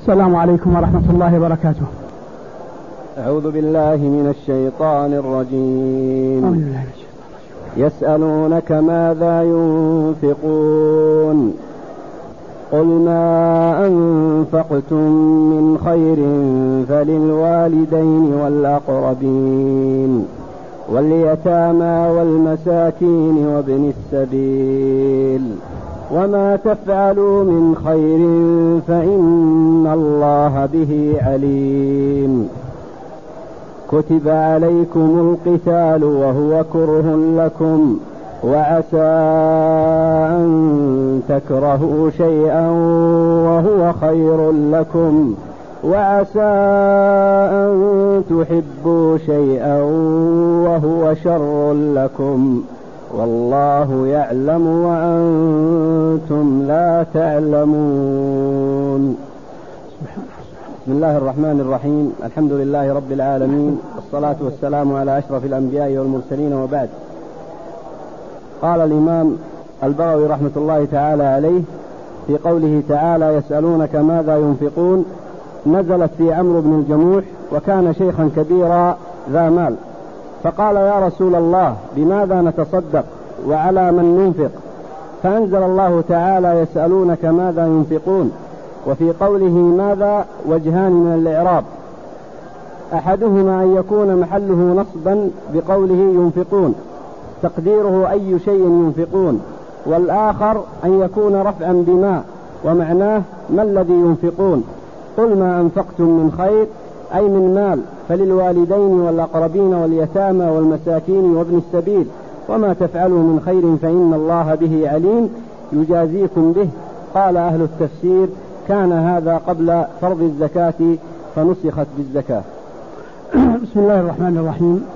السلام عليكم ورحمة الله وبركاته. أعوذ بالله من الشيطان الرجيم. يسألونك ماذا ينفقون قل ما أنفقتم من خير فللوالدين والأقربين واليتامى والمساكين وابن السبيل وما تفعلوا من خير فإن الله به عليم. كتب عليكم القتال وهو كره لكم وعسى أن تكرهوا شيئا وهو خير لكم وعسى أن تحبوا شيئا وهو شر لكم والله يعلم وأنتم لا تعلمون. بسم الله الرحمن الرحيم. الحمد لله رب العالمين، والصلاة والسلام على أشرف الأنبياء والمرسلين، وبعد. قال الإمام البغوي رحمة الله تعالى عليه في قوله تعالى: يسألونك ماذا ينفقون، نزلت في عمرو بن الجموح، وكان شيخا كبيرا ذا مال، فقال: يا رسول الله، بماذا نتصدق وعلى من ننفق؟ فأنزل الله تعالى: يسألونك ماذا ينفقون. وفي قوله ماذا وجهان من الإعراب: أحدهما أن يكون محله نصبا بقوله ينفقون تقديره أي شيء ينفقون، والآخر أن يكون رفعا بما ومعناه ما الذي ينفقون. قل ما أنفقتم من خير أي من مال فللوالدين والأقربين واليتامى والمساكين وابن السبيل وما تفعلوا من خير فإن الله به عليم يجازيكم به. قال أهل التفسير: كان هذا قبل فرض الزكاة فنسخت بالزكاة. بسم الله الرحمن الرحيم.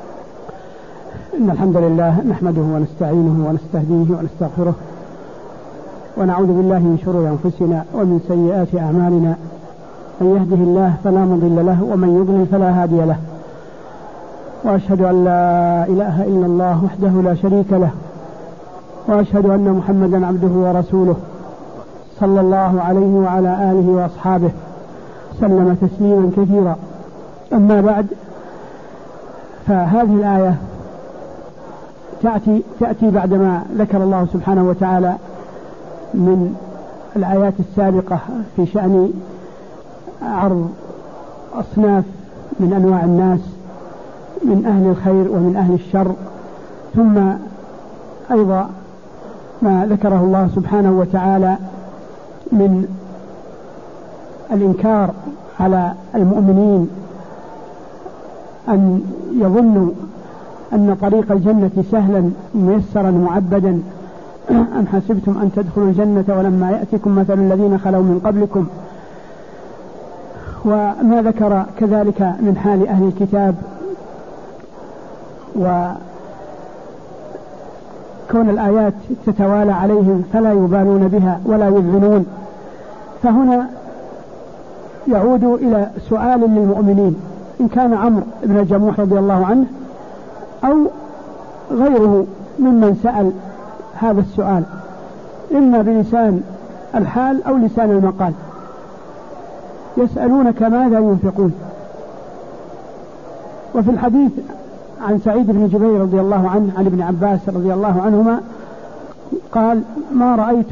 إن الحمد لله نحمده ونستعينه ونستهديه ونستغفره، ونعوذ بالله من شرور أنفسنا ومن سيئات أعمالنا، من يهده الله فلا مضل له ومن يضلل فلا هادي له، وأشهد أن لا إله إلا الله وحده لا شريك له، وأشهد أن محمدا عبده ورسوله صلى الله عليه وعلى آله وأصحابه سلم تسليما كثيرا. أما بعد، فهذه الآية تأتي بعدما ذكر الله سبحانه وتعالى من الآيات السابقة في شأن عرض أصناف من أنواع الناس من أهل الخير ومن أهل الشر، ثم أيضا ما ذكره الله سبحانه وتعالى من الإنكار على المؤمنين أن يظنوا أن طريق الجنة سهلا ميسرا معبدا، أم حسبتم أن تدخلوا الجنة ولما يأتكم مثل الذين خلوا من قبلكم. وما ذكر كذلك من حال أهل الكتاب وكون الآيات تتوالى عليهم فلا يبالون بها ولا يذعنون. فهنا يعود إلى سؤال للمؤمنين، إن كان عمرو بن الجموح رضي الله عنه أو غيره ممن سأل هذا السؤال، إما بلسان الحال أو لسان المقال. يسألونك ماذا ينفقون. وفي الحديث عن سعيد بن جبير رضي الله عنه عن ابن عباس رضي الله عنهما قال: ما رأيت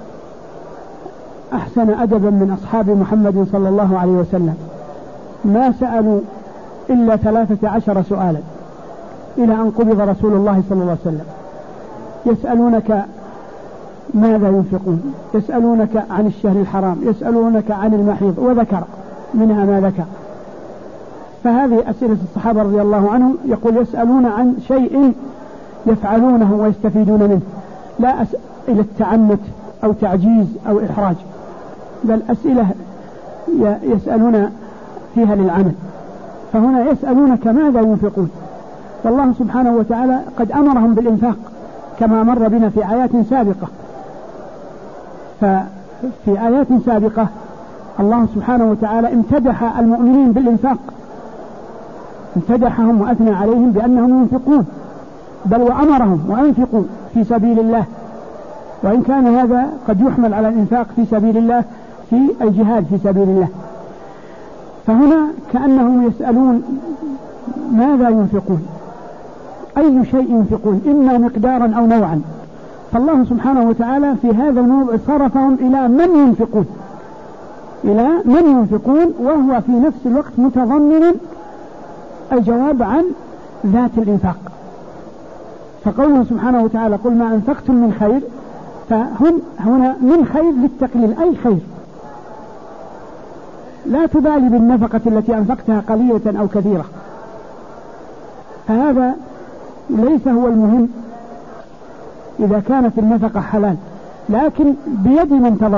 أحسن أدبا من أصحاب محمد صلى الله عليه وسلم، ما سألوا إلا 13 سؤالا إلى أن قبض رسول الله صلى الله عليه وسلم. يسألونك ماذا ينفقون، يسألونك عن الشهر الحرام، يسألونك عن المحيض، وذكر منها ما ذكر. فهذه أسئلة الصحابة رضي الله عنهم، يقول يسألون عن شيء يفعلونه ويستفيدون منه، لا أسئلة تعنت أو تعجيز أو إحراج، بل أسئلة يسألون فيها للعمل. فهنا يسألونك ماذا ينفقون، والله سبحانه وتعالى قد أمرهم بالإنفاق كما مر بنا في آيات سابقة. ففي آيات سابقة الله سبحانه وتعالى امتدح المؤمنين بالإنفاق، امتدحهم وأثنى عليهم بأنهم ينفقون، بل وأمرهم وأنفقوا في سبيل الله. وإن كان هذا قد يحمل على الإنفاق في سبيل الله في الجهاد في سبيل الله. فهنا كأنهم يسألون ماذا ينفقون، أي شيء ينفقون، إما مقدارا أو نوعا. فالله سبحانه وتعالى في هذا الموضع صرفهم إلى من ينفقون، وهو في نفس الوقت متضمن الجواب عن ذات الإنفاق. فقوله سبحانه وتعالى قل ما أنفقتم من خير، فهنا من خير للتقليل، أي خير، لا تبالي بالنفقة التي أنفقتها قليلة أو كثيرة. فهذا ليس هو المهم إذا كانت النفقة حلال، لكن بيد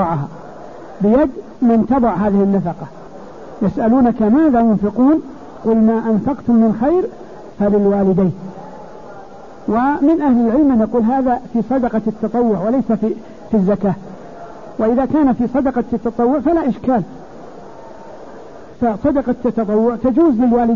من تضع هذه النفقة. يسألونك ماذا ينفقون قل ما أنفقتم من خير فللوالدين. ومن أهل العلم نقول هذا في صدقة التطوع وليس في الزكاة، وإذا كان في صدقة التطوع فلا إشكال، فصدقة التطوع تجوز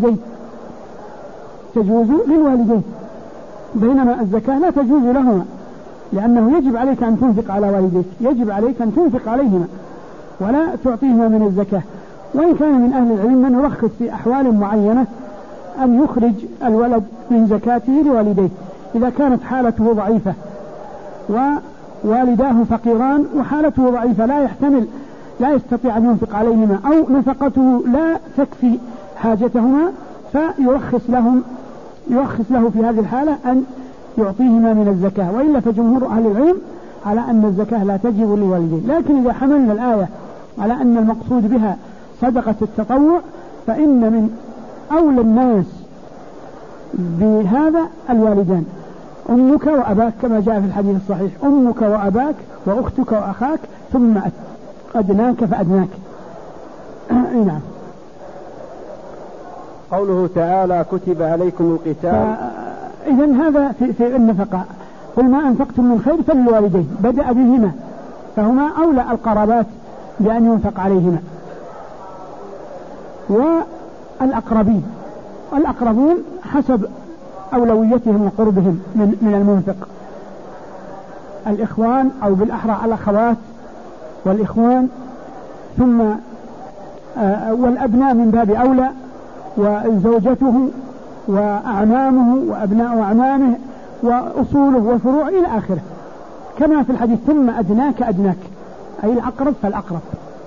للوالدين، بينما الزكاة لا تجوز لهما، لأنه يجب عليك أن تنفق على والديك، يجب عليك أن تنفق عليهما ولا تعطيهما من الزكاة. وإن كان من أهل العلم من يرخص في أحوال معينة أن يخرج الولد من زكاته لوالديه إذا كانت حالته ضعيفة ووالداه فقيران وحالته ضعيفة لا يستطيع أن ينفق عليهما، أو نفقته لا تكفي حاجتهما، فيرخص له في هذه الحالة أن يعطيهما من الزكاة. وإلا فجمهور أهل العلم على أن الزكاة لا تجب للوالدين. لكن إذا حملنا الآية على أن المقصود بها صدقة التطوع، فإن من أولى الناس بهذا الوالدان، أمك وأباك كما جاء في الحديث الصحيح، أمك وأباك وأختك وأخاك ثم أدناك فأدناك. نعم. قوله تعالى كتب عليكم القتال، إذن هذا في النفقة قل ما أنفقتم من خير فللوالدين، بدأ بهما، فهما أولى القرابات بأن ينفق عليهما، والأقربون حسب أولويتهم وقربهم من المنفق، الإخوان أو بالأحرى الأخوات والإخوان، ثم والأبناء من باب أولى، وزوجته وأعمامه وأبناء أعمامه وأصوله وفروع إلى آخره، كما في الحديث ثم أدناك أي الأقرب فالأقرب.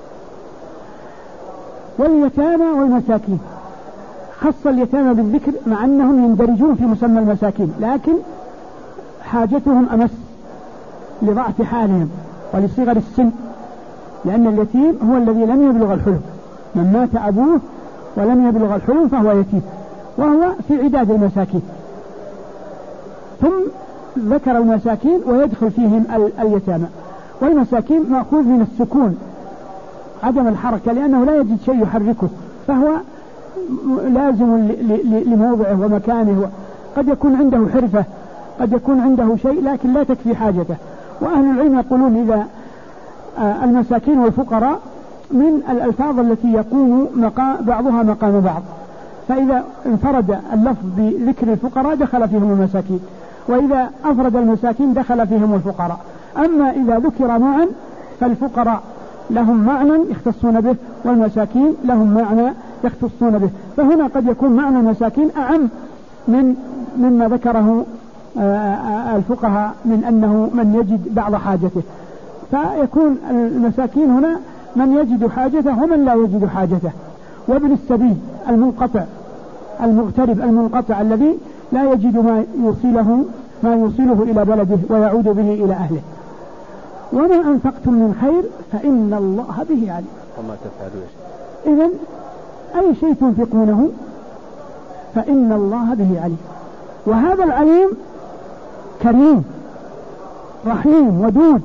واليتامى والمساكين خص اليتامى بالذكر مع أنهم يندرجون في مسمى المساكين، لكن حاجتهم أمس لضعف حالهم ولصغر السن، لأن اليتيم هو الذي لم يبلغ الحلم، من مات أبوه ولم يبلغ الحلم فهو يتيم، وهو في عداد المساكين. ثم ذكر المساكين ويدخل فيهم اليتامى. والمساكين مأخوذ من السكون، عدم الحركة، لأنه لا يجد شيء يحركه، فهو لازم لموضعه ومكانه. قد يكون عنده حرفة، قد يكون عنده شيء لكن لا تكفي حاجته. وأهل العلم يقولون إذا المساكين والفقراء من الألفاظ التي يقوم بعضها مقام بعض، فإذا انفرد اللفظ بذكر الفقراء دخل فيهم المساكين، وإذا أفرد المساكين دخل فيهم الفقراء. أما إذا ذكر معا فالفقراء لهم معنى يختصون به، والمساكين لهم معنى يختصون به. فهنا قد يكون معنى المساكين أعم مما ذكره الفقهاء من أنه من يجد بعض حاجته، فيكون المساكين هنا من يجد حاجته ومن لا يجد حاجته. وابن السبيل المنقطع المغترب المنقطع الذي لا يجد ما يوصله إلى بلده ويعود به إلى أهله. وما أنفقتم من خير فإن الله به عليم. وما تفعلون إذن أي شيء تنفقونه فإن الله به عليم. وهذا العليم كريم رحيم ودود،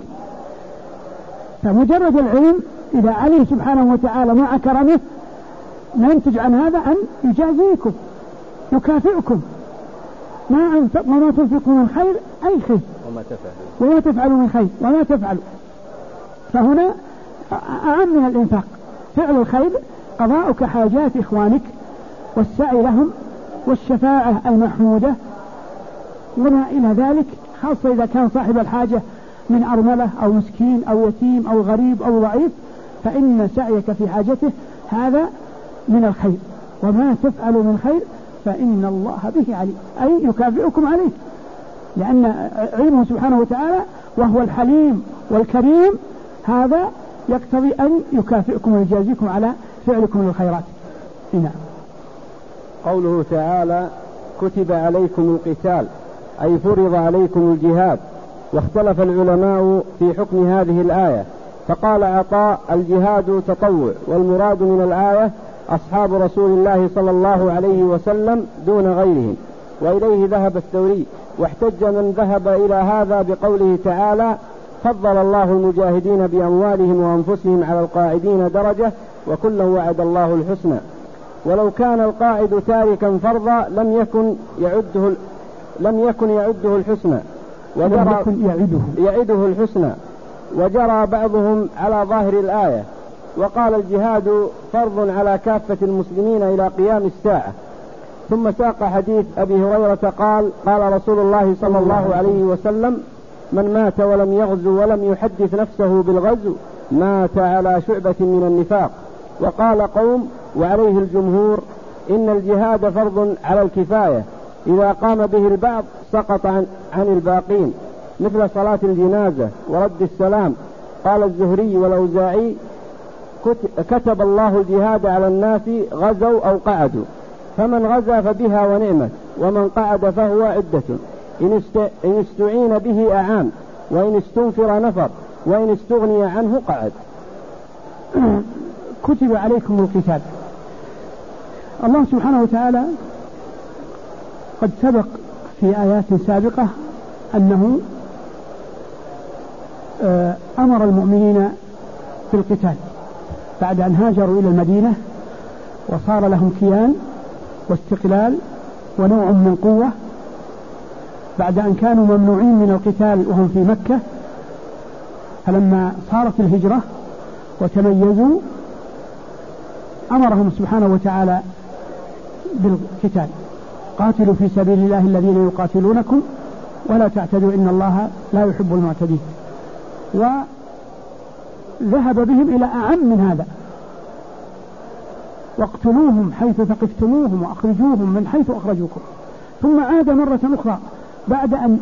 فمجرد العلم إذا علم سبحانه وتعالى مع كرمه ننتج عن هذا أن يجازيكم يكافئكم. ما تنفقوا من خير أي خير، وما تفعلوا من خير وما تفعلوا. فهنا أعم من الإنفاق فعل الخير، قضاءك حاجات إخوانك والسعي لهم والشفاعة المحمودة وما إلى ذلك، خاصة إذا كان صاحب الحاجة من أرملة أو مسكين أو يتيم أو غريب أو ضعيف، فإن سعيك في حاجته هذا من الخير، وما تفعلوا من خير فإن الله به عليم، أي يكافئكم عليه، لأن علمه سبحانه وتعالى وهو الحليم والكريم هذا يقتضي أن يكافئكم ويجازيكم على فعلكم للخيرات. نعم. قوله تعالى كتب عليكم القتال أي فرض عليكم الجهاد. واختلف العلماء في حكم هذه الآية، فقال عطاء الجهاد تطوع، والمراد من الآية أصحاب رسول الله صلى الله عليه وسلم دون غيرهم، وإليه ذهب الثوري. واحتج من ذهب إلى هذا بقوله تعالى فضل الله المجاهدين بأموالهم وأنفسهم على القاعدين درجة وكلا وعد الله الحسنى. ولو كان القاعد تاركا فرضا لم يكن يعده الحسنى يعده الحسنى. وجرى بعضهم على ظاهر الآية، وقال الجهاد فرض على كافة المسلمين إلى قيام الساعة. ثم ساق حديث أبي هريرة قال قال رسول الله صلى الله عليه وسلم من مات ولم يغزو ولم يحدث نفسه بالغزو مات على شعبة من النفاق. وقال قوم وعليه الجمهور إن الجهاد فرض على الكفاية، إذا قام به البعض سقط عن الباقين، مثل صلاة الجنازة ورد السلام. قال الزهري والأوزاعي كتب الله الجهاد على الناس غزوا أو قعدوا، فمن غزا فبها ونعمت، ومن قعد فهو عدة، إن استعين به أعان، وإن استنفر نفر، وإن استغني عنه قعد. كتب عليكم القتال. الله سبحانه وتعالى قد سبق في آيات سابقة أنه أمر المؤمنين بالقتال بعد أن هاجروا إلى المدينة وصار لهم كيان واستقلال ونوع من قوة، بعد أن كانوا ممنوعين من القتال وهم في مكة، فلما صارت الهجرة وتميزوا أمرهم سبحانه وتعالى بالقتال. قاتلوا في سبيل الله الذين يقاتلونكم ولا تعتدوا إن الله لا يحب المعتدين. وذهب بهم إلى أعم من هذا، واقتلوهم حيث ثقفتموهم وأخرجوهم من حيث أخرجوكم. ثم عاد مرة أخرى بعد أن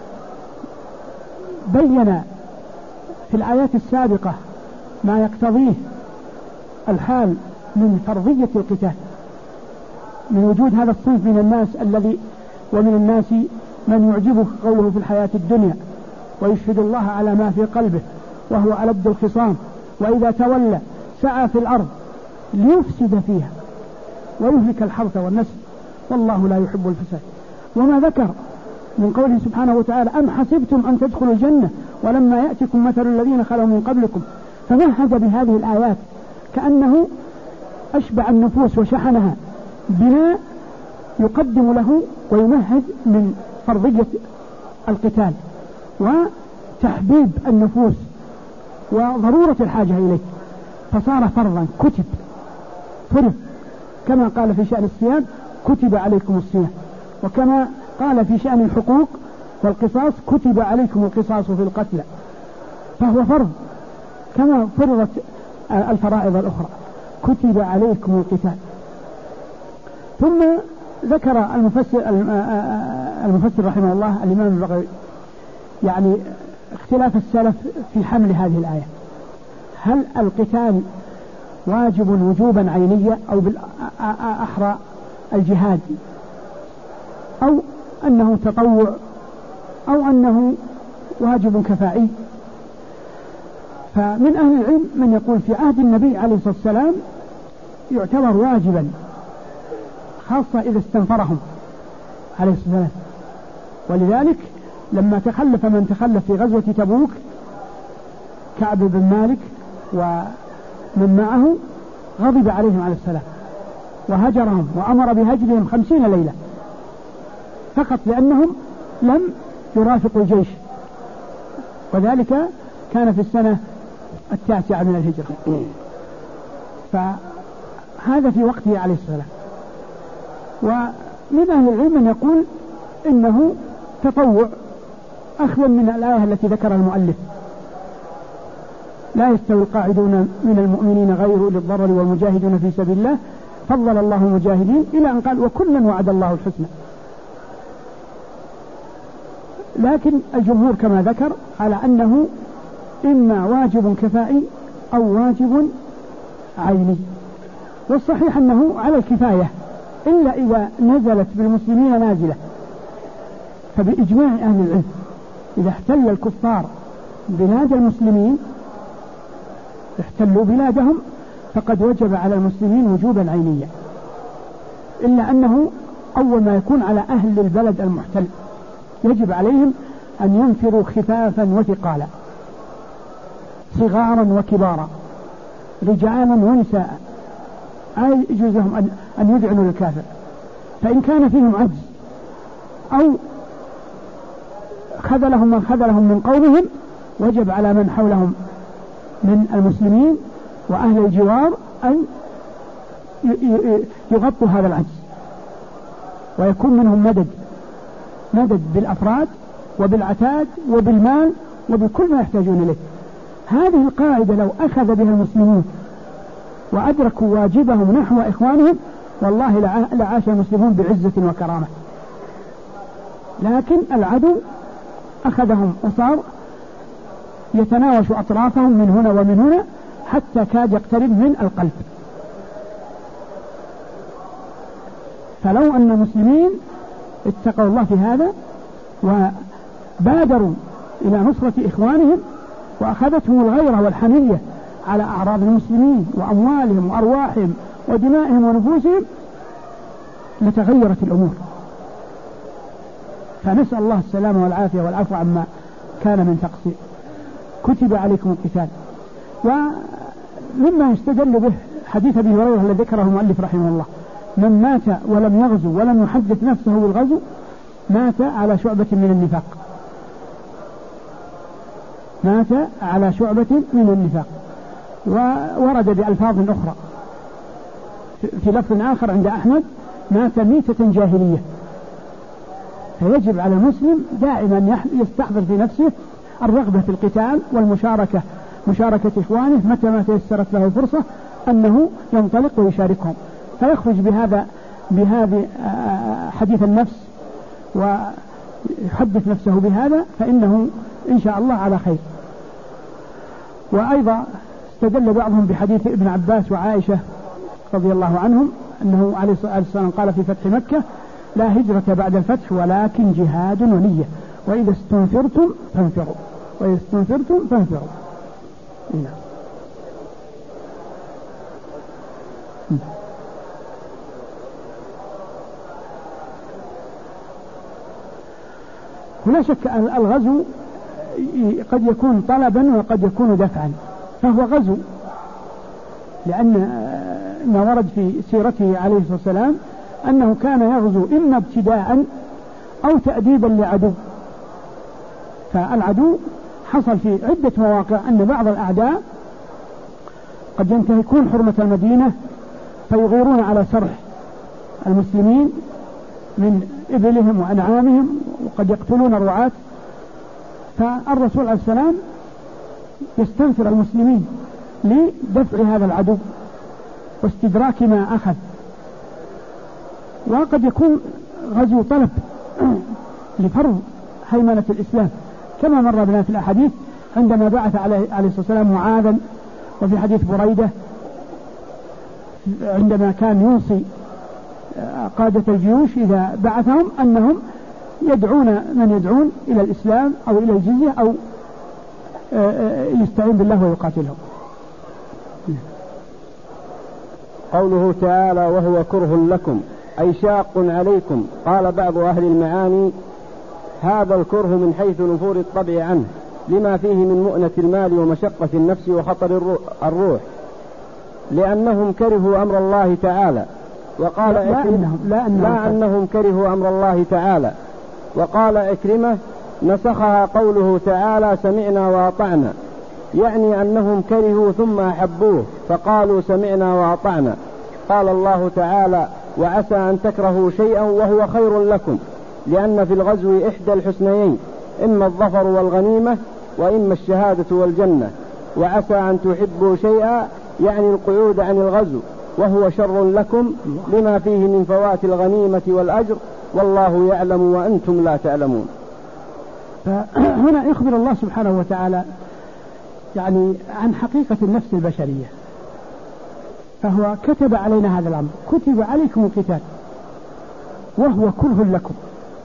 بين في الآيات السابقة ما يقتضيه الحال من فرضية القتال، من وجود هذا الصنف من الناس الذي ومن الناس من يعجبه قوله في الحياة الدنيا ويشهد الله على ما في قلبه وهو ألد الخصام، وإذا تولى سعى في الأرض ليفسد فيها ويهلك الحرث والنسل والله لا يحب الفساد. وما ذكر من قوله سبحانه وتعالى أم حسبتم أن تدخلوا الجنة ولما يأتكم مثل الذين خلوا من قبلكم، فمهد بهذه الآيات كأنه أشبع النفوس وشحنها بما يقدم له ويمهد من فرضية القتال وتحبيب النفوس وضرورة الحاجة إليه، فصار فرضا كتب فرض، كما قال في شأن الصيام كتب عليكم الصيام، وكما قال في شأن الحقوق والقصاص كتب عليكم القصاص في القتلى، فهو فرض كما فرضت الفرائض الأخرى. كتب عليكم القتال. ثم ذكر المفسر رحمه الله الإمام البغوي يعني اختلاف السلف في حمل هذه الآية، هل القتال واجب وجوبا عينيا أو بالأحرى الجهاد، أو أنه تطوع، أو أنه واجب كفائي. فمن أهل العلم من يقول في عهد النبي عليه الصلاة والسلام يعتبر واجبا، خاصة إذا استنفرهم عليه الصلاة والسلام، ولذلك لما تخلف من تخلف في غزوة تبوك كعب بن مالك ومن معه غضب عليهم عليه السلام وهجرهم وأمر بهجرهم 50 ليلة فقط لأنهم لم يرافقوا الجيش، وذلك كان في السنة 9 من الهجرة، فهذا في وقته عليه السلام. ومن أهل العلم من يقول إنه تطوع أخذا من الآية التي ذكرها المؤلف، لا يستوي القاعدون من المؤمنين غير أولي الضرر والمجاهدون في سبيل الله فضل الله المجاهدين إلى أن قال وكلا وعد الله الحسنى. لكن الجمهور كما ذكر على أنه إما واجب كفائي أو واجب عيني، والصحيح أنه على الكفاية إلا إذا نزلت بالمسلمين نازلة. فبإجماع أهل العلم إذا احتل الكفار بلاد المسلمين احتلوا بلادهم فقد وجب على المسلمين وجوبا عينيا، إلا أنه أول ما يكون على أهل البلد المحتل يجب عليهم أن ينفروا خفافا وثقالا، صغارا وكبارا، رجالا ونساء، لا يجوز لهم أن يذعنوا للكافر. فإن كان فيهم عجز أو خذلهم من خذلهم من قومهم وجب على من حولهم من المسلمين وأهل الجوار أن يغطوا هذا العجز ويكون منهم مدد بالأفراد وبالعتاد وبالمال وبكل ما يحتاجون إليه. هذه القاعدة لو أخذ بها المسلمون وأدركوا واجبهم نحو إخوانهم والله لعاش المسلمون بعزة وكرامة، لكن العدو أخذهم وصار يتناوش أطرافهم من هنا ومن هنا حتى كاد يقترب من القلب. فلو أن المسلمين اتقوا الله في هذا وبادروا إلى نصرة إخوانهم وأخذتهم الغيرة والحمية على أعراض المسلمين وأموالهم وأرواحهم ودمائهم ونفوسهم لتغيرت الأمور. فنسأل الله السلامة والعافية والعفو عما كان من تقصير. كتب عليكم القتال. ومما يستدل به حديث أبي هريرة الذي ذكره المؤلف رحمه الله: من مات ولم يغزو ولم يحدث نفسه بالغزو مات على شعبة من النفاق. مات على شعبة من النفاق. وورد بألفاظ أخرى في لفظ آخر عند أحمد: مات ميتة جاهلية. فيجب على المسلم دائما يستحضر في نفسه الرغبة في القتال والمشاركة، مشاركة إخوانه متى ما تيسرت له الفرصة أنه ينطلق ويشاركهم، فيخرج بهذه حديث النفس ويحدث نفسه بهذا، فإنه إن شاء الله على خير. وأيضا استدل بعضهم بحديث ابن عباس وعائشة رضي الله عنهم أنه عليه الصلاة والسلام قال في فتح مكة: لا هجرة بعد الفتح ولكن جهاد ونية، وإذا استنفرتم فانفروا، وإذا استنفرتم فانفروا. ولا شك أن الغزو قد يكون طلبا وقد يكون دفعا، فهو غزو، لأن ما ورد في سيرته عليه الصلاة والسلام أنه كان يغزو إما ابتداء أو تأديبا لعدو. فالعدو حصل في عدة مواقع أن بعض الأعداء قد ينتهكون حرمة المدينة فيغيرون على سرح المسلمين من إبلهم وأنعامهم، وقد يقتلون الرعاة. فالرسول عليه السلام يستنفر المسلمين لدفع هذا العدو واستدراك ما أخذ. وقد يكون غزو طلب لفرض هيمنة الإسلام، كما مر بنا في الأحاديث عندما بعث عليه الصلاة والسلام معاذا، وفي حديث بريدة عندما كان يوصي قادة الجيوش إذا بعثهم أنهم يدعون من يدعون إلى الإسلام أو إلى الجزية أو يستعين بالله ويقاتلهم. قوله تعالى: وهو كره لكم أي شاق عليكم. قال بعض أهل المعاني: هذا الكره من حيث نفور الطبع عنه لما فيه من مؤنة المال ومشقة النفس وخطر الروح، لأنهم كرهوا أمر الله تعالى. وقال لا أنهم كرهوا أمر الله تعالى. وقال عكرمة: نسخها قوله تعالى: سمعنا وأطعنا، يعني أنهم كرهوا ثم أحبوه فقالوا سمعنا وأطعنا. قال الله تعالى: وعسى أن تكرهوا شيئا وهو خير لكم، لأن في الغزو إحدى الحسنيين، إما الظفر والغنيمة وإما الشهادة والجنة. وعسى أن تحبوا شيئا يعني القعود عن الغزو وهو شر لكم لما فيه من فوات الغنيمة والأجر والله يعلم وأنتم لا تعلمون. فهنا يخبر الله سبحانه وتعالى يعني عن حقيقة النفس البشرية، فهو كتب علينا هذا الأمر، كتب عليكم القتال وهو كره لكم.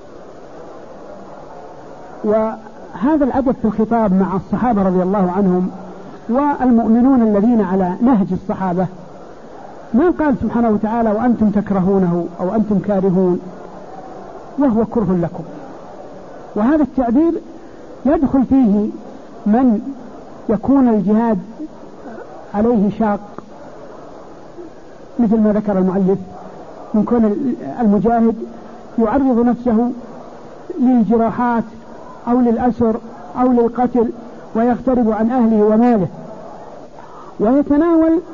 وهذا الأدب في الخطاب مع الصحابة رضي الله عنهم والمؤمنون الذين على نهج الصحابة، ما قال سبحانه وتعالى وأنتم تكرهونه أو أنتم كارهون، وهو كره لكم. وهذا التعبير يدخل فيه من يكون الجهاد عليه شاق، مثل ما ذكر المؤلف من كون المجاهد يعرض نفسه للجراحات أو للأسر أو للقتل ويغترب عن أهله وماله، ويتناول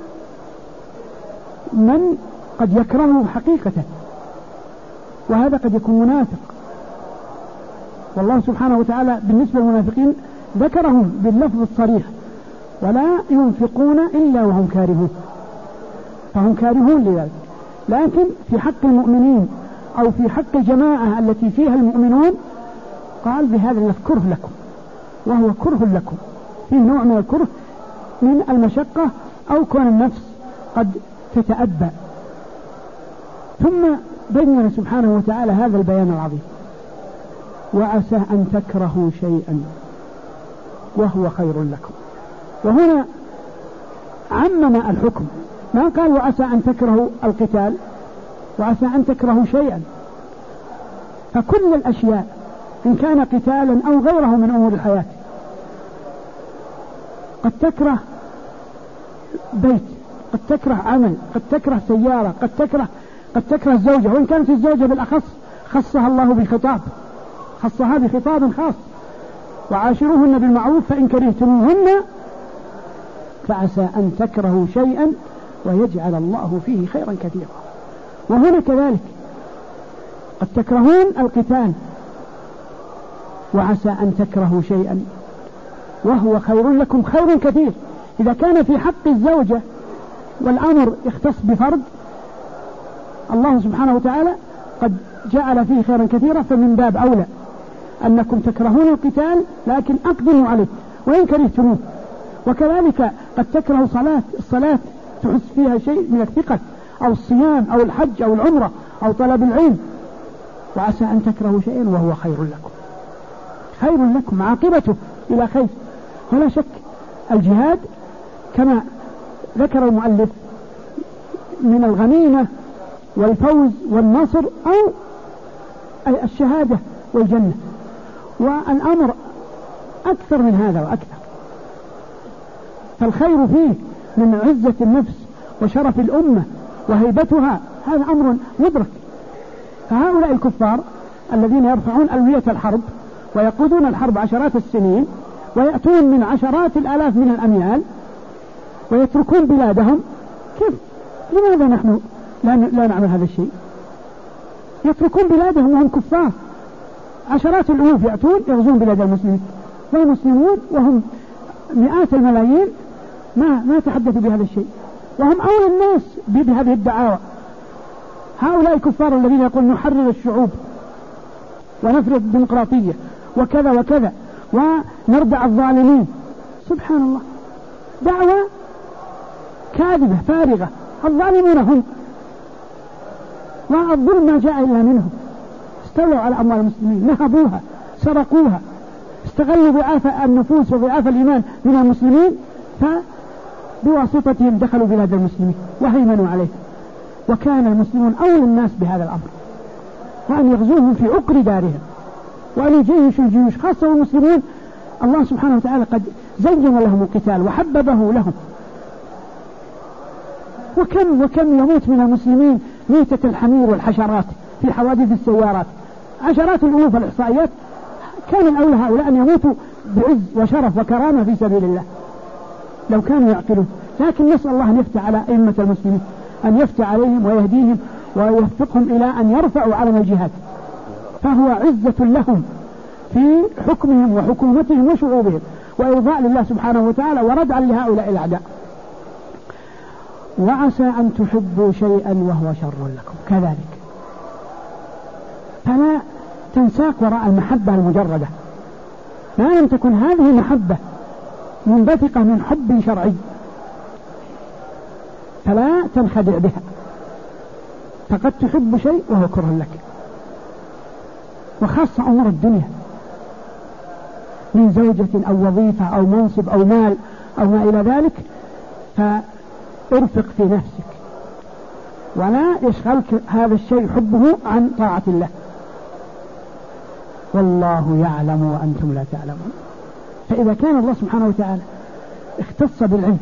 من قد يكرهه حقيقة، وهذا قد يكون منافق. والله سبحانه وتعالى بالنسبة للمنافقين ذكرهم باللفظ الصريح ولا ينفقون إلا وهم كارهون، فهم كارهون لذلك. لكن في حق المؤمنين أو في حق الجماعة التي فيها المؤمنون قال بهذا اللفظ كره لكم، وهو كره لكم، فيه نوع من الكره من المشقة أو كون النفس قد تتأبى. ثم بين سبحانه وتعالى هذا البيان العظيم، وعسى أن تكرهوا شيئا وهو خير لكم. وهنا عمم الحكم، ما قال وعسى أن تكرهوا القتال وعسى أن تكرهوا شيئا، فكل الأشياء إن كان قتالا أو غيره من أمور الحياة، قد تكره بيت، قد تكره عمل، قد تكره سيارة، قد تكره الزوجة، وإن كانت الزوجة بالأخص خصها الله بالخطاب، خصها بخطاب خاص، وعاشروهن بالمعروف فإن كرهتموهن فعسى أن تكرهوا شيئا ويجعل الله فيه خيرا كثيرا. وهنا كذلك قد تكرهون القتال وعسى أن تكرهوا شيئا وهو خير لكم خير كثير. إذا كان في حق الزوجة والأمر يختص بفرد، الله سبحانه وتعالى قد جعل فيه خيرا كثيرا، فمن باب أولى أنكم تكرهون القتال لكن أقدموا عليه وإن كرهتموه. وكذلك قد تكرهوا الصلاة تحس فيها شيء من الثقة، أو الصيام أو الحج أو العمرة أو طلب العلم، وعسى أن تكرهوا شيئا وهو خير لكم، خير لكم عاقبته إلى خير. ولا شك الجهاد كما ذكر المؤلف من الغنيمة والفوز والنصر أو الشهادة والجنة، والأمر أكثر من هذا وأكثر، فالخير فيه من عزة النفس وشرف الأمة وهيبتها، هذا أمر مدرك. فهؤلاء الكفار الذين يرفعون ألوية الحرب ويقودون الحرب عشرات السنين ويأتون من عشرات الآلاف من الأميال ويتركون بلادهم، كيف؟ لماذا نحن لا نعمل هذا الشيء؟ يتركون بلادهم وهم كفار، عشرات الألوف يأتون يغزون بلاد المسلمين، والمسلمون وهم مئات الملايين ما تحدثوا بهذا الشيء، وهم أولى الناس بهذه الدعاوى. هؤلاء الكفار الذين يقولون نحرر الشعوب ونفرض الديمقراطية وكذا وكذا ونردع الظالمين، سبحان الله، دعوة كاذبة فارغة. الظالمون هم، والظلم ما جاء إلا منهم، استولوا على أموال المسلمين، نهبوها، سرقوها، استغلوا ضعاف النفوس وضعاف الإيمان من المسلمين، فبواسطتهم دخلوا بلاد المسلمين وهيمنوا عليه. وكان المسلمون أولى الناس بهذا الأمر، وأن يغزوهم في عقر دارهم وأن يجيشوا الجيوش، خاصة المسلمون الله سبحانه وتعالى قد زين لهم القتال وحببه لهم. وكم يموت من المسلمين ميتة الحمير والحشرات في حوادث السيارات، عشرات الألوف. الإحصائيات كان الأولى هؤلاء أن يموتوا بعز وشرف وكرامة في سبيل الله لو كانوا يعقلون. لكن نسأل الله أن يفتح على أئمة المسلمين، أن يفتح عليهم ويهديهم ويوفقهم إلى أن يرفعوا علم الجهاد، فهو عزة لهم في حكمهم وحكومتهم وشعوبهم، وإرضاء لله سبحانه وتعالى وردعا لهؤلاء الأعداء. وعسى أن تحبوا شيئا وهو شر لكم كذلك، فلا تنساك وراء المحبة المجردة، ما لم تكن هذه محبة منبثقة من حب شرعي فلا تنخدع بها، فقد تحب شيء وهو كره لك، وخاصة أمور الدنيا من زوجة أو وظيفة أو منصب أو مال أو ما إلى ذلك، فارفق في نفسك ولا يشغلك هذا الشيء حبه عن طاعة الله. والله يعلم وأنتم لا تعلمون. فإذا كان الله سبحانه وتعالى اختص بالعلم،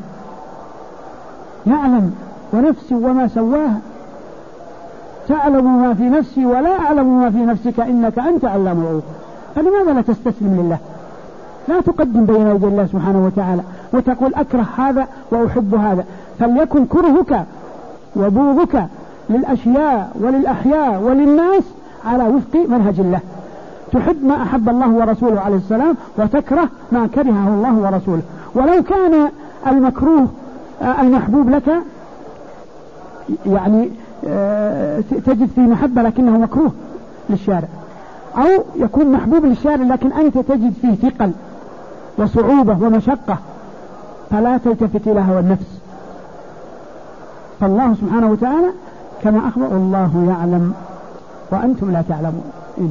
يعلم ونفسي وما سواها، تعلم ما في نفسي ولا أعلم ما في نفسك إنك أنت علام الغيوب، فلماذا لا تستسلم لله؟ لا تقدم بين يدي الله سبحانه وتعالى وتقول أكره هذا وأحب هذا، فليكن كرهك وبغضك للأشياء وللأحياء وللناس على وفق منهج الله. تحب ما أحب الله ورسوله عليه السلام وتكره ما كرهه الله ورسوله. ولو كان المكروه المحبوب لك يعني تجد فيه محبة لكنه مكروه للشارع، أو يكون محبوب للشارع لكن أنت تجد فيه ثقل وصعوبة ومشقة، فلا تلتفت إلى هوى النفس. فالله سبحانه وتعالى كما أخبر الله يعلم وأنتم لا تعلمون.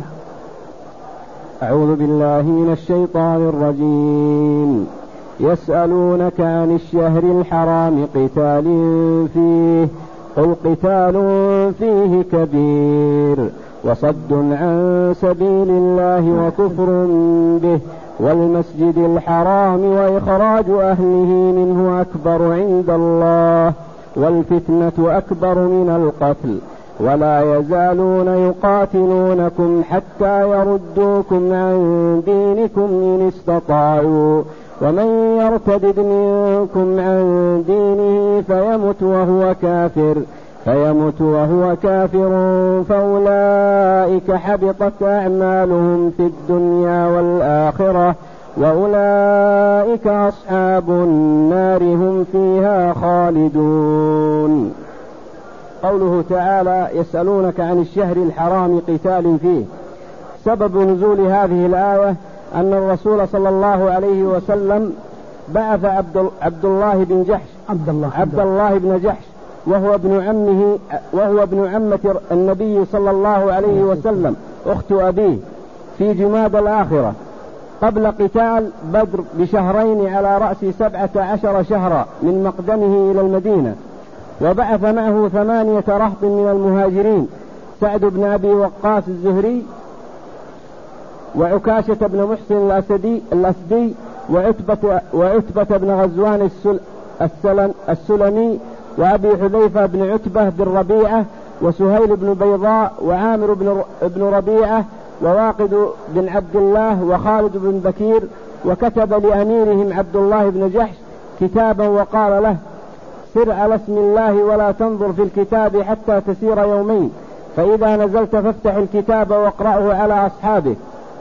أعوذ بالله من الشيطان الرجيم. يسألونك عن الشهر الحرام قتال فيه، قل قتال فيه كبير وصد عن سبيل الله وكفر به والمسجد الحرام وإخراج أهله منه أكبر عند الله والفتنة أكبر من القتل ولا يزالون يقاتلونكم حتى يردوكم عن دينكم إن استطاعوا ومن يرتد منكم عن دينه فيمت وهو كافر فأولئك حبطت أعمالهم في الدنيا والآخرة وأولئك أصحاب النار هم فيها خالدون. قوله تعالى يسألونك عن الشهر الحرام قتال فيه، سبب نزول هذه الآية أن الرسول صلى الله عليه وسلم بعث عبد الله بن جحش وهو ابن عمة النبي صلى الله عليه وسلم أخت أبيه في جماد الآخرة قبل قتال بدر بشهرين على رأس 17 شهرا من مقدمه إلى المدينة، وبعث معه 8 رهط من المهاجرين: سعد بن أبي وقاص الزهري وعكاشة بن محسن الأسدي وعتبة بن غزوان السلمي وأبي حذيفة بن عتبة بن ربيعة وسهيل بن بيضاء وعامر بن ربيعة وواقد بن عبد الله وخالد بن بكير. وكتب لأميرهم عبد الله بن جحش كتابا وقال له: سر على اسم الله ولا تنظر في الكتاب حتى تسير يومين، فإذا نزلت فافتح الكتاب واقرأه على أصحابك،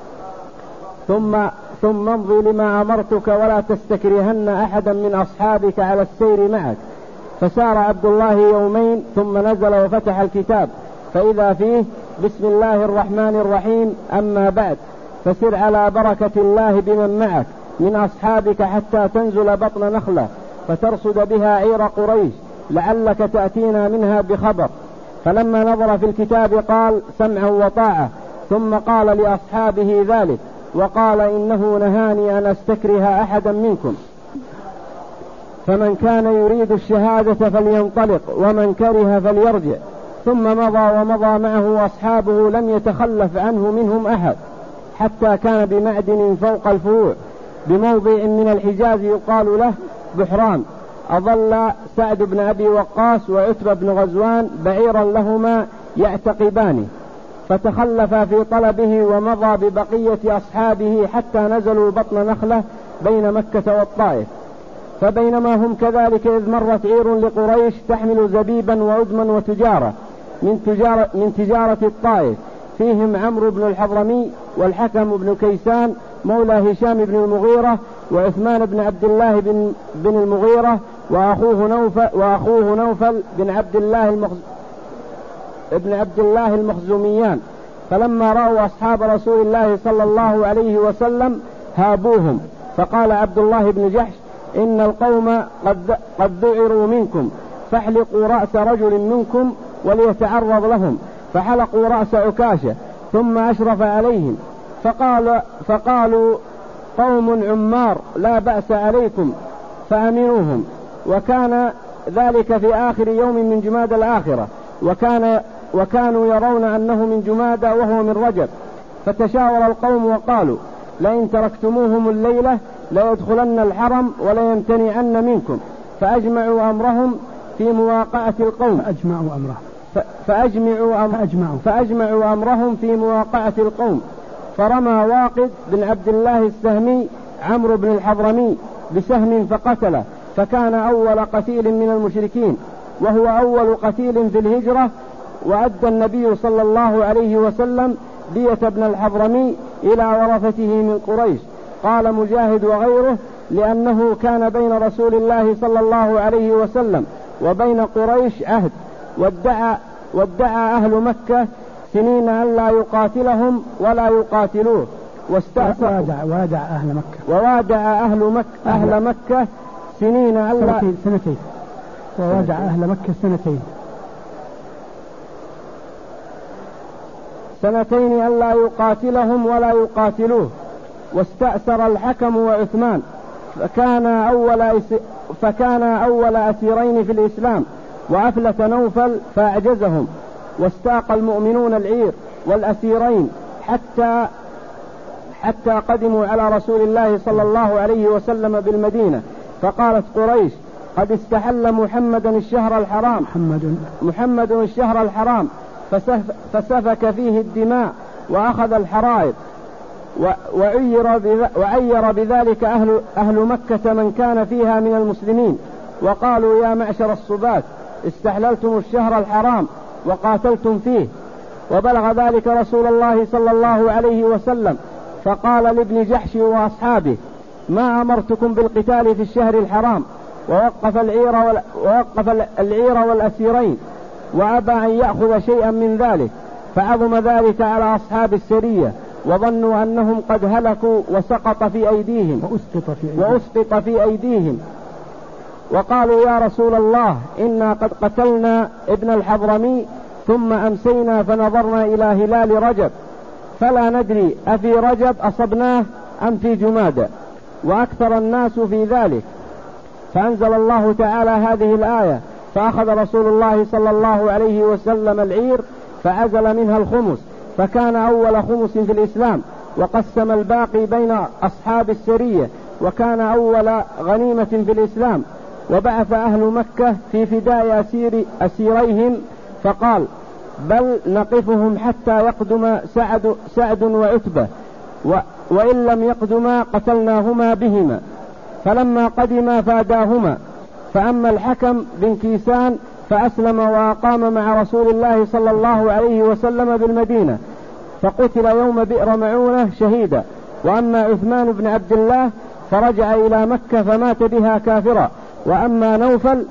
ثم امضي لما أمرتك ولا تستكرهن أحدا من أصحابك على السير معك. فسار عبد الله يومين ثم نزل وفتح الكتاب فإذا فيه: بسم الله الرحمن الرحيم، أما بعد، فسر على بركة الله بمن معك من أصحابك حتى تنزل بطن نخلة فترصد بها عير قريش لعلك تأتينا منها بخبر. فلما نظر في الكتاب قال: سمعا وطاعة. ثم قال لأصحابه ذلك وقال: إنه نهاني أن أستكره أحدا منكم، فمن كان يريد الشهادة فلينطلق ومن كره فليرجع. ثم مضى معه أصحابه لم يتخلف عنه منهم أحد حتى كان بمعدن فوق الفروع بموضع من الحجاز يقال له بحران. أظل سعد بن أبي وقاص وعتبة بن غزوان بعيرا لهما يعتقبانه، فتخلفا في طلبه ومضى ببقية أصحابه حتى نزلوا بطن نخلة بين مكة والطائف. فبينما هم كذلك إذ مرت عير لقريش تحمل زبيبا وعدما وتجارة من تجارة الطائف، فيهم عمرو بن الحضرمي والحكم بن كيسان مولى هشام بن المغيرة، وعثمان بن عبد الله بن المغيرة، وأخوه نوفل بن عبد الله المخزوميان. فلما رأوا أصحاب رسول الله صلى الله عليه وسلم هابوهم، فقال عبد الله بن جحش: إن القوم قد ذعروا منكم، فاحلقوا رأس رجل منكم وليتعرض لهم. فحلقوا رأس عكاشة، ثم أشرف عليهم فقالوا: قوم عمار لا بأس عليكم، فأمنوهم. وكان ذلك في آخر يوم من جمادى الآخرة، وكانوا يرون أنه من جمادى وهو من رجب. فتشاور القوم وقالوا: لئن تركتموهم الليلة ليدخلن الحرم وليمتنعن منكم. فأجمعوا أمرهم في مواقعة القوم فأجمعوا أمرهم في مواقعة القوم. فرمى واقد بن عبد الله السهمي عمرو بن الحضرمي بسهم فقتله، فكان أول قتيل من المشركين، وهو أول قتيل في الهجرة. وأدى النبي صلى الله عليه وسلم دية ابن الحضرمي إلى ورثته من قريش. قال مجاهد وغيره: لأنه كان بين رسول الله صلى الله عليه وسلم وبين قريش عهد، وادعى أهل مكة سنين أن لا يقاتلهم ولا يقاتلوه، ووادع أهل مكة سنين سنتين أن لا يقاتلهم ولا يقاتلوه. واستأسر الحكم وعثمان، فكان أول أسيرين في الإسلام، وأفلت نوفل فأعجزهم. واستاق المؤمنون العير والأسيرين حتى قدموا على رسول الله صلى الله عليه وسلم بالمدينة. فقالت قريش: قد استحل محمد الشهر الحرام فسفك فيه الدماء وأخذ الحرائر. وعير بذلك أهل مكة من كان فيها من المسلمين، وقالوا: يا معشر الصبات، استحللتم الشهر الحرام وقاتلتم فيه. وبلغ ذلك رسول الله صلى الله عليه وسلم، فقال لابن جحش وأصحابه: ما أمرتكم بالقتال في الشهر الحرام. ووقف العير والأسيرين، وأبى أن يأخذ شيئا من ذلك. فعظم ذلك على أصحاب السرية، وظنوا أنهم قد هلكوا وأسقط في أيديهم. وقالوا: يا رسول الله، إنا قد قتلنا ابن الحضرمي، ثم أمسينا فنظرنا إلى هلال رجب، فلا ندري أفي رجب أصبناه أم في جمادى، وأكثر الناس في ذلك. فأنزل الله تعالى هذه الآية: فأخذ رسول الله صلى الله عليه وسلم العير فعزل منها الخمس، فكان أول خمس في الإسلام، وقسم الباقي بين أصحاب السرية، وكان أول غنيمة في الإسلام. وبعث أهل مكة في فداء أسيريهم، فقال: بل نقفهم حتى يقدم سعد وعتبة، وإن لم يقدما قتلناهما بهما. فلما قدما فاداهما. فأما الحكم بن كيسان فأسلم وأقام مع رسول الله صلى الله عليه وسلم بالمدينة، فقتل يوم بئر معونة شهيدا. وأما عثمان بن عبد الله فرجع إلى مكة فمات بها كافرا. وأما نوفل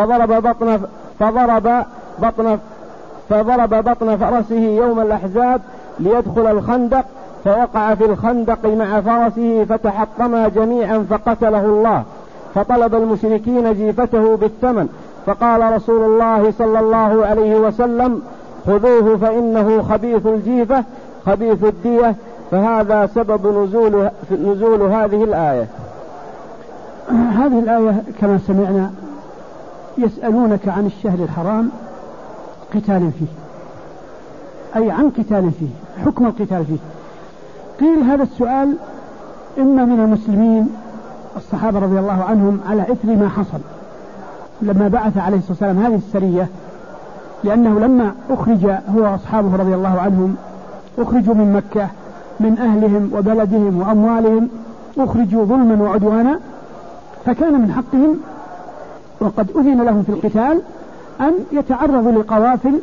فضرب بطن فرسه يوم الأحزاب ليدخل الخندق، فوقع في الخندق مع فرسه فتحطما جميعا فقتله الله. فطلب المشركين جيفته بالثمن، فقال رسول الله صلى الله عليه وسلم: خذوه فإنه خبيث الجيفة خبيث الدية. فهذا سبب نزول هذه الآية. هذه الآية كما سمعنا: يسألونك عن الشهر الحرام قتال فيه، أي عن قتال فيه، حكم القتال فيه. قيل هذا السؤال إما من المسلمين الصحابة رضي الله عنهم على إثر ما حصل لما بعث عليه الصلاة والسلام هذه السرية، لأنه لما أخرج هو وأصحابه رضي الله عنهم، أخرجوا من مكة من أهلهم وبلدهم وأموالهم، أخرجوا ظلما وعدوانا، فكان من حقهم وقد أذن لهم في القتال أن يتعرضوا لقوافل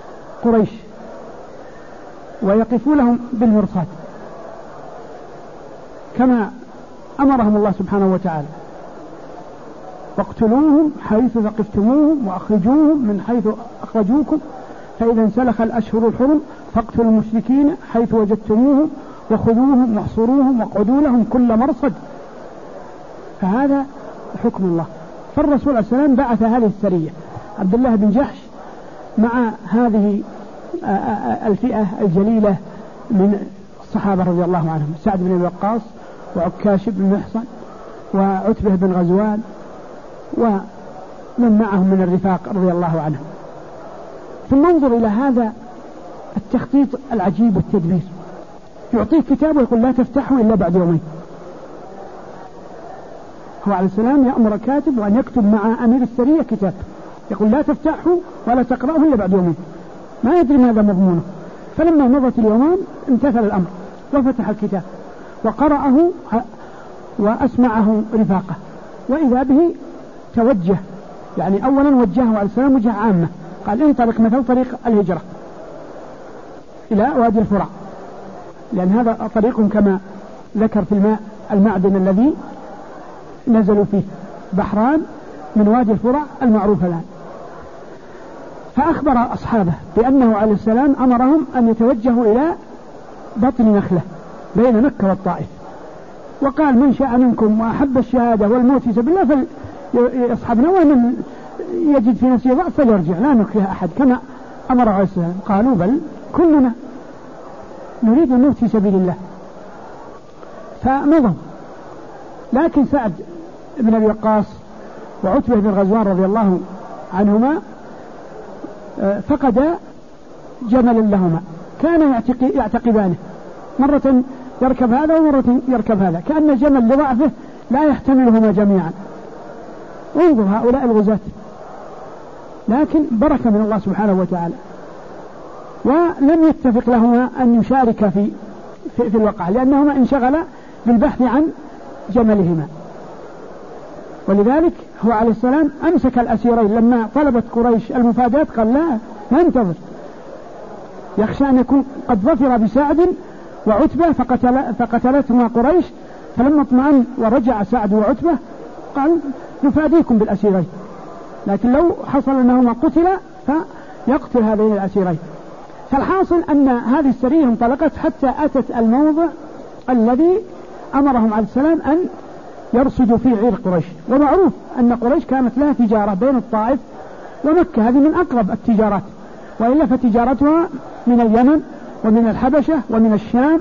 قريش ويقفوا لهم بالمرصاد. كما أمرهم الله سبحانه وتعالى: واقتلوهم حيث ثقفتموهم وأخرجوهم من حيث أخرجوكم، فإذا انسلخ الأشهر الحرم فاقتلوا المشركين حيث وجدتموهم وخذوهم واحصروهم واقعدوا لهم كل مرصد. فهذا حكم الله. فالرسول عليه السلام بعث هذه السرية، عبد الله بن جحش مع هذه الفئة الجليلة من الصحابة رضي الله عنهم: سعد بن أبي وقاص، وعكاش بن محصن، وعتبة بن غزوان، ومن معهم من الرفاق رضي الله عنهم. ثم انظر إلى هذا التخطيط العجيب والتدبير. يعطيه كتاب ويقول: لا تفتحه إلا بعد يومين. هو عليه السلام يأمر كاتب وأن يكتب مع أمير السرية كتاب، يقول: لا تفتحه ولا تقرأه إلا بعد يومين. ما يدري ماذا مضمونه. فلما مضت اليومان امتثل الأمر وفتح الكتاب وقرأه وأسمعه رفاقه، وإذا به توجه. يعني أولا وجهه عليه السلام وجهة عامة، قال: انطلق مثل طريق الهجرة إلى وادي الفرع، لأن هذا طريق كما ذكر في المعدن الذي نزلوا فيه، بحران من وادي الفرع المعروف الآن. فأخبر أصحابه بأنه عليه السلام أمرهم أن يتوجهوا إلى بطن نخلة بين مكة والطائف، وقال: من شاء منكم وأحب الشهادة والموت في سبيل الله فليصحبنا، ومن يجد في نفسه ضعف فليرجع، لا نكره أحد كما أمر عليه السلام. قالوا: بل كلنا نريد الموت في سبيل الله. فمضوا. لكن سعد بن أبي وقاص وعتبة بن غزوان رضي الله عنهما فقدا جملا لهما، كان يعتقبانه، مرة يركب هذا ومرة يركب هذا، كأن الجمل لضعفه لا يحتملهما جميعا. انظر هؤلاء الغزاة، لكن بركة من الله سبحانه وتعالى. ولم يتفق لهما أن يشارك في الوقعة، لأنهما انشغلا بالبحث عن جملهما. ولذلك هو عليه السلام أمسك الأسيرين لما طلبت قريش المفادات، قال: لا ننتظر، يخشى أن يكون قد ظفر بسعد وعتبة فقتلتهما قريش. فلما اطمأن ورجع سعد وعتبة قال: نفاديكم بالأسيرين، لكن لو حصل أنهما قتلا فيقتل هذين الأسيرين. فالحاصل أن هذه السرية انطلقت حتى أتت الموضع الذي أمرهم عليه السلام أن يرصدوا فيه عير قريش. ومعروف أن قريش كانت لها تجارة بين الطائف ومكة، هذه من أقرب التجارات، وإلا فتجارتها من اليمن ومن الحبشة ومن الشام.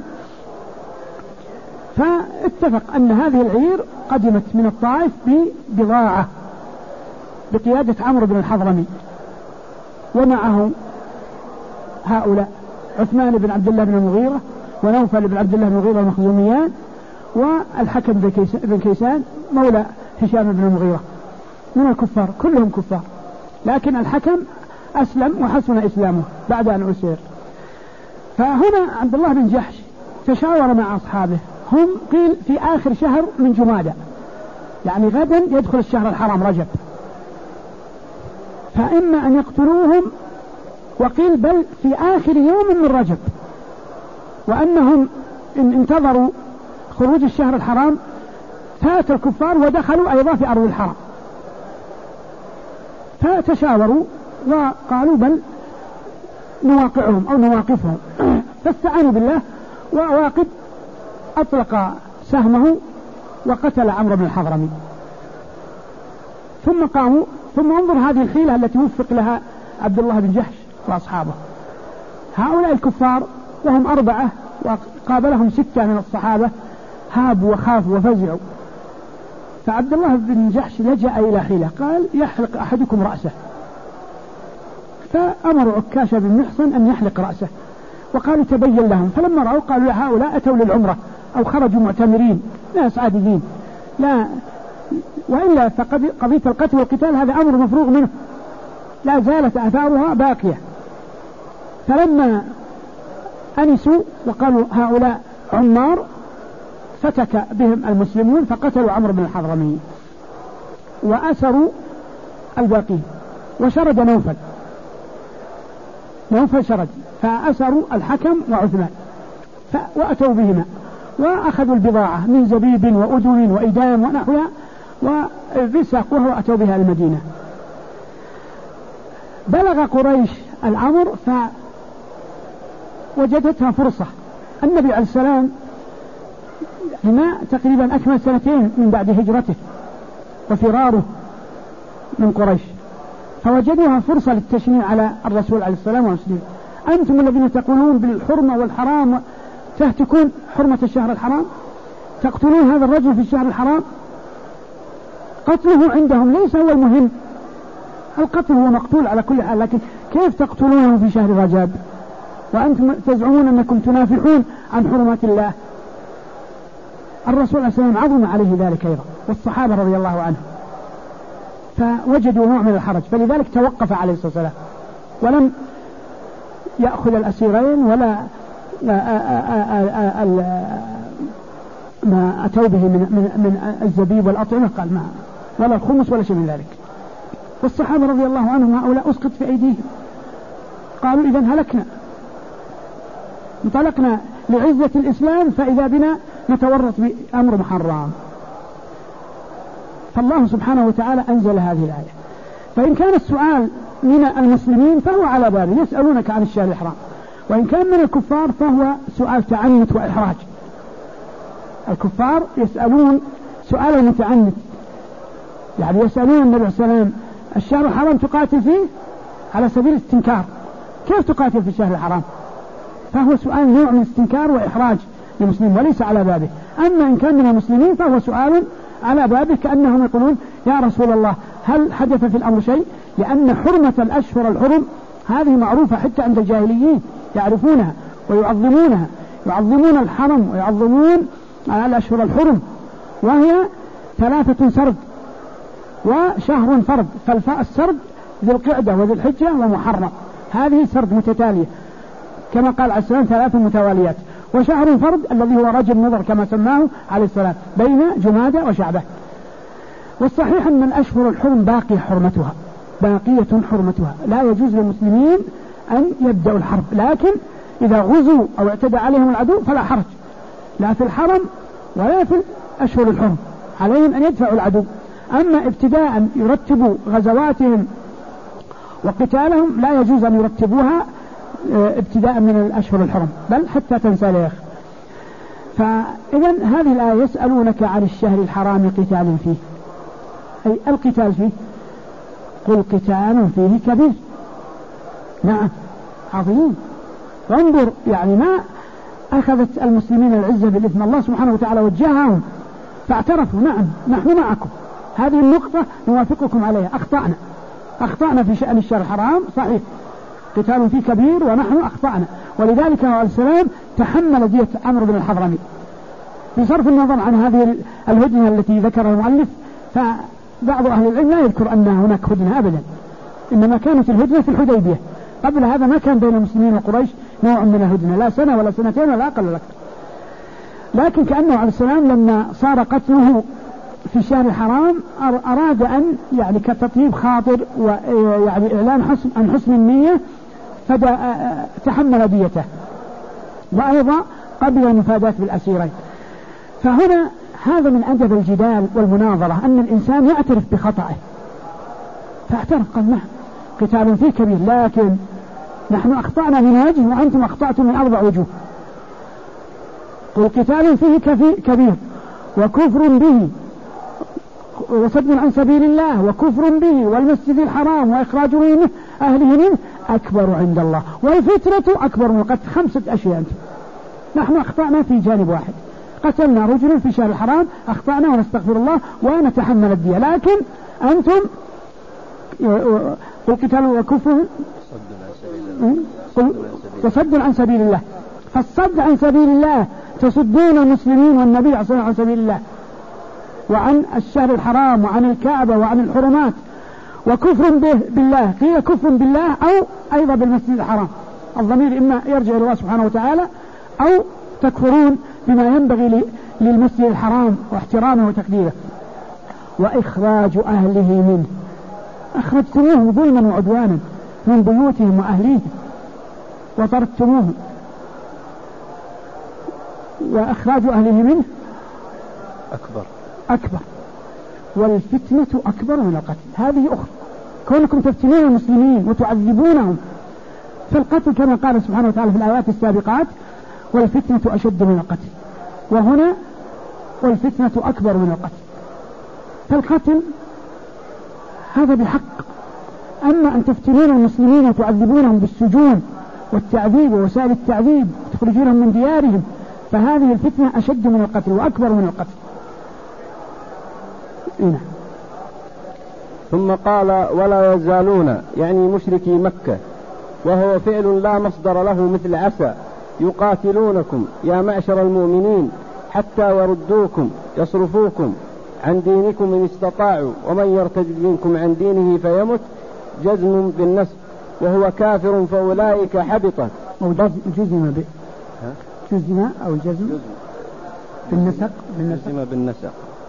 فاتفق أن هذه العير قدمت من الطائف ببضاعة بقيادة عمرو بن الحضرمي، ومعه هؤلاء: عثمان بن عبد الله بن المغيرة، ونوفل بن عبد الله بن المغيرة المخزوميان، والحكم بن كيسان مولى هشام بن المغيرة من الكفار، كلهم كفار، لكن الحكم أسلم وحسن إسلامه بعد أن أسير. فهنا عبد الله بن جحش تشاور مع أصحابه، هم قيل في آخر شهر من جمادى، يعني غدا يدخل الشهر الحرام رجب، فإما أن يقتلوهم، وقيل بل في آخر يوم من رجب، وأنهم إن انتظروا خروج الشهر الحرام فات الكفار ودخلوا أيضا في أرض الحرام. فتشاوروا وقالوا: بل نواقعهم أو نواقفهم. فاستعانوا بالله، وواقب أطلق سهمه وقتل عمرو بن الحضرمي. ثم قاموا. ثم انظر هذه الحيلة التي وفق لها عبد الله بن جحش وأصحابه. هؤلاء الكفار وهم 4 وقابلهم 6 من الصحابة هابوا وخافوا وفزعوا. فعبد الله بن جحش لجأ إلى حيلة، قال: يحلق أحدكم رأسه. فأمروا عكاشة بن محصن أن يحلق رأسه، وقالوا: تبين لهم. فلما رأوا قالوا: هؤلاء أتوا للعمرة أو خرجوا معتمرين، ناس عاديين، لا، وإلا فقضية القتل والقتال هذا أمر مفروغ منه، لا زالت آثارها باقية. فلما أنسوا وقالوا هؤلاء عمار، فتك بهم المسلمون فقتلوا عمرو بن الحضرمي وأسروا الباقين، وشرد نوفل شرد، فأسروا الحكم وعثمان وأتوا بهما وأخذوا البضاعة من زبيب وأدم وإدام ونحوها وبساقوها وأتوا بها المدينة. بلغ قريش الأمر فوجدتها فرصة. النبي عليه السلام ما تقريبا أكمل 2 من بعد هجرته وفراره من قريش، فوجدوها فرصة للتشنيع على الرسول عليه السلام والمسلمين. أنتم الذين تقولون بالحرمة والحرام تهتكون حرمة الشهر الحرام، تقتلون هذا الرجل في الشهر الحرام. قتله عندهم ليس هو المهم، القتل هو مقتول على كل حال، لكن كيف تقتلونه في شهر رجب وأنتم تزعمون أنكم تنافحون عن حرمات الله؟ الرسول عليه السلام عظم عليه ذلك أيضا، والصحابة رضي الله عنهم، فوجدوا نوع من الحرج، فلذلك توقف عليه الصلاة والسلام ولم يأخذ الأسيرين ولا ما أتوا به من الزبيب والأطعمة، قال ما ولا الخمس ولا شيء من ذلك. والصحابة رضي الله عنهم هؤلاء أسقط في أيديهم، قالوا إذن هلكنا، انطلقنا لعزة الإسلام فإذا بنا نتورط بأمر محرم. فالله سبحانه وتعالى أنزل هذه الآية. فإن كان السؤال من المسلمين فهو على بابه، يسألونك عن الشهر الحرام، وإن كان من الكفار فهو سؤال تعنت وإحراج. الكفار يسألون سؤالا متعنت، يعني يسألون النبي عليه الصلاة والسلام الشهر الحرام تقاتل فيه على سبيل الاستنكار، كيف تقاتل في الشهر الحرام؟ فهو سؤال نوع من استنكار وإحراج للمسلمين وليس على بابه. أما إن كان من المسلمين فهو سؤال على بابه، كأنهم يقولون يا رسول الله هل حدث في الأمر شيء؟ لأن حرمة الأشهر الحرم هذه معروفة حتى عند الجاهليين، يعرفونها ويعظمونها، يعظمون الحرم ويعظمون الأشهر الحرم، وهي 3 سرد وشهر فرد، فالسرد ذي القعدة وذي الحجة ومحرم، هذه سرد متتالية كما قال عليه السلام 3 متواليات، وشهر فرد الذي هو رجب مضر كما سماه عليه السلام بين جمادى وشعبة. والصحيح أن الأشهر الحرم باقية حرمتها، لا يجوز للمسلمين أن يبدأوا الحرب، لكن إذا غزوا أو اعتدى عليهم العدو فلا حرج، لا في الحرم ولا في الأشهر الحرم، عليهم أن يدفعوا العدو. أما ابتداء يرتبوا غزواتهم وقتالهم لا يجوز أن يرتبوها ابتداء من الأشهر الحرم، بل حتى تنسلخ. فإذا هذه الآية يسألونك عن الشهر الحرام قتال فيه، أي القتال فيه، قل قتال فيه كبير، نعم عظيم. وانظر يعني ما أخذت المسلمين العزة بالإثم، الله سبحانه وتعالى وجههم فاعترفوا نعم نحن معكم، هذه النقطة نوافقكم عليها، أخطأنا في شأن الشهر الحرام، صحيح قتال فيه كبير ونحن أخطأنا. ولذلك عليه السلام تحمل دية عمرو بن الحضرمي بصرف النظر عن هذه الهدنة التي ذكرها المؤلف، فبعض أهل العلم لا يذكر أن هناك هدنة أبدا، إنما كانت الهدنة في الحديبية، قبل هذا ما كان بين المسلمين وقريش نوع من الهدنة، لا سنة ولا سنتين ولا أقل ولا أكثر. لكن كأنه عليه السلام لما صار قتله في الشهر الحرام أراد أن يعني كتطيب خاطر ويعني إعلان عن حسن النية، فتحمل ديته، وأيضا قبل المفادات بالأسيرين. فهنا هذا من أدب الجدال والمناظرة، أن الإنسان يعترف بخطأه، فاعترف قال نعم قتال فيه كبير، لكن نحن أخطأنا من وجه وأنتم أخطأتم من 4 وجوه. قل قتال فيه كبير وكفر به وصد عن سبيل الله وكفر به والمسجد الحرام وإخراج أهله منه أكبر عند الله والفتنة أكبر من القتل، 5 أشياء. نحن أخطأنا في جانب واحد، قتلنا رجل في شهر الحرام، أخطأنا ونستغفر الله ونتحمل الدية، لكن أنتم القتال وكفر وصد عن سبيل الله، فالصد عن سبيل الله تصدون المسلمين والنبي صلى الله عليه وسلم عن سبيل الله وعن الشهر الحرام وعن الكعبة وعن الحرمات، وكفر بالله، قيل كفر بالله أو أيضا بالمسجد الحرام، الضمير إما يرجع إلى الله سبحانه وتعالى، أو تكفرون بما ينبغي للمسجد الحرام واحترامه وتقديره، وإخراج أهله منه، أخرجتموهم ظلما وعدوانا من بيوتهم وأهليهم وطردتموهم، وإخراج أهله منه أكبر، والفتنة أكبر من القتل. هذه أخرى. كونكم تفتنون المسلمين وتعذبونهم، فالقتل كما قال سبحانه وتعالى في الآيات السابقات: والفتنة أشد من القتل، وهنا والفتنة أكبر من القتل. فالقتل هذا بحق، أما أن تفتنون المسلمين وتعذبونهم بالسجون والتعذيب ووسائل التعذيب وتخرجونهم من ديارهم، فهذه الفتنة أشد من القتل وأكبر من القتل. ثم قال: ولا يزالون، يعني مشركي مكة، وهو فعل لا مصدر له مثل عسى، يقاتلونكم يا معشر المؤمنين حتى يردوكم يصرفوكم عن دينكم إن استطاعوا، ومن يرتد منكم عن دينه فيمت، جزم بالنسب، وهو كافر فأولئك حبطت. جزم أو جزم بالنسق.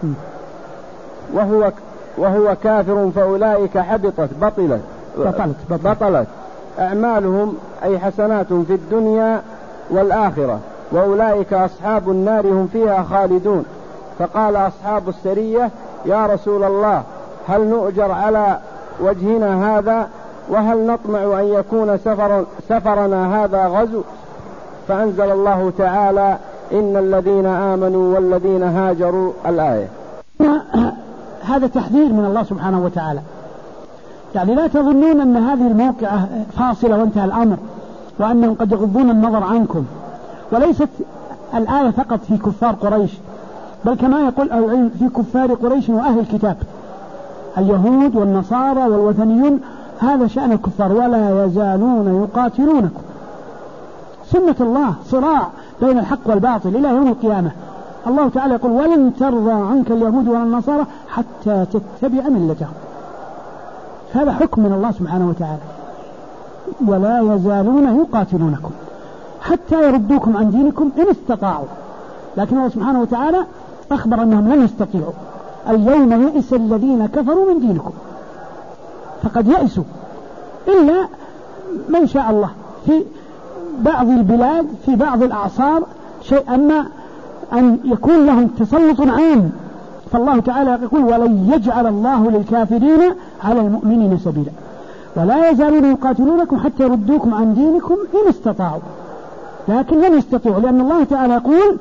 وهو كافر فأولئك حبطت بطلت أعمالهم، أي حسنات في الدنيا والآخرة، وأولئك أصحاب النار هم فيها خالدون. فقال أصحاب السرية: يا رسول الله، هل نؤجر على وجهنا هذا؟ وهل نطمع أن يكون سفرنا هذا غزو؟ فأنزل الله تعالى: إن الذين آمنوا والذين هاجروا. الآية. هذا تحذير من الله سبحانه وتعالى، يعني لا تظنون أن هذه الموقعة فاصلة وانتهى الأمر، وأنهم قد يغضون النظر عنكم. وليست الآية فقط في كفار قريش، بل كما يقول أهل العلم في كفار قريش وأهل الكتاب، اليهود والنصارى والوثنيون، هذا شأن الكفار. ولا يزالون يقاتلونكم، سنة الله، صراع بين الحق والباطل إلى يوم القيامة. الله تعالى يقول: ولن ترضى عنك اليهود ولا النصارى حتى تتبع ملتهم. هذا حكم من الله سبحانه وتعالى. ولا يزالون يقاتلونكم حتى يردوكم عن دينكم إن استطاعوا، لكن الله سبحانه وتعالى أخبر أنهم لن يستطيعوا. اليوم يئس الذين كفروا من دينكم، فقد يئسوا إلا من شاء الله. في بعض البلاد في بعض الأعصار شيء، أما أن يكون لهم تسلط عام، فالله تعالى يقول: ولن يجعل الله للكافرين على المؤمنين سبيلا. ولا يزالون يقاتلونكم حتى يردوكم عن دينكم إن استطاعوا، لكن لن يستطيعوا، لأن الله تعالى يقول: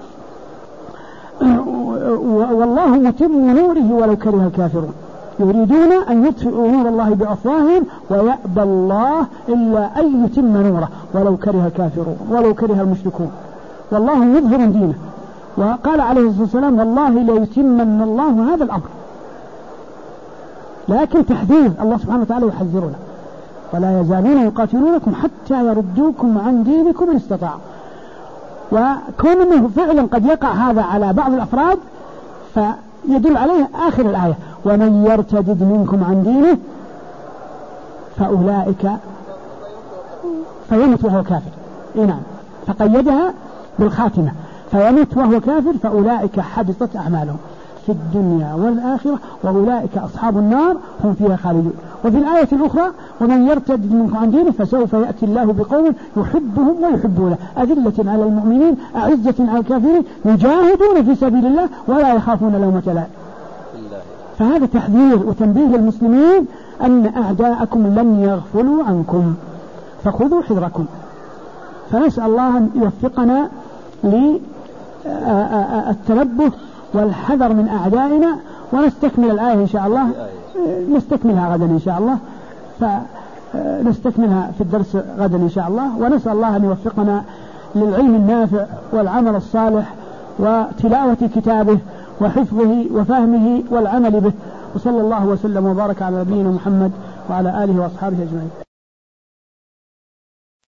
والله متم نوره ولو كره الكافرون، يريدون أن يطفئوا نور الله بأفواههم ويأبى الله إلا أن يتم نوره ولو كره الكافرون ولو كره المشركون، والله مظهر دينه. وقال عليه الصلاة والسلام: والله ليتمن الله هذا الأمر. لكن تحذير، الله سبحانه وتعالى يحذرنا: ولا يزالون يقاتلونكم حتى يردوكم عن دينكم إن استطاعوا. وكون أنه فعلا قد يقع هذا على بعض الأفراد فيدل عليه آخر الآية: ومن يرتد منكم عن دينه فأولئك فيمت وهو كافر. نعم، فقيدها بالخاتمة: فيمت وهو كافر فأولئك حبطت أعمالهم في الدنيا والآخرة وأولئك أصحاب النار هم فيها خالدون. وفي الآية الأخرى: ومن يرتد منكم عن دينه فسوف يأتي الله بقوم يحبهم ويحبونه أذلة على المؤمنين أعزة على الكافرين يجاهدون في سبيل الله ولا يخافون لومة لائم. فهذا تحذير وتنبيه للمسلمين أن أعداءكم لن يغفلوا عنكم، فخذوا حذركم. فنسأل الله أن يوفقنا للتنبه والحذر من أعدائنا، ونستكمل الآية إن شاء الله، نستكملها غدا إن شاء الله، فنستكملها في الدرس غدا إن شاء الله. ونسأل الله أن يوفقنا للعلم النافع والعمل الصالح وتلاوة كتابه وحفظه وفهمه والعمل به. وصلى الله وسلم وبارك على نبينا محمد وعلى آله وأصحابه أجمعين.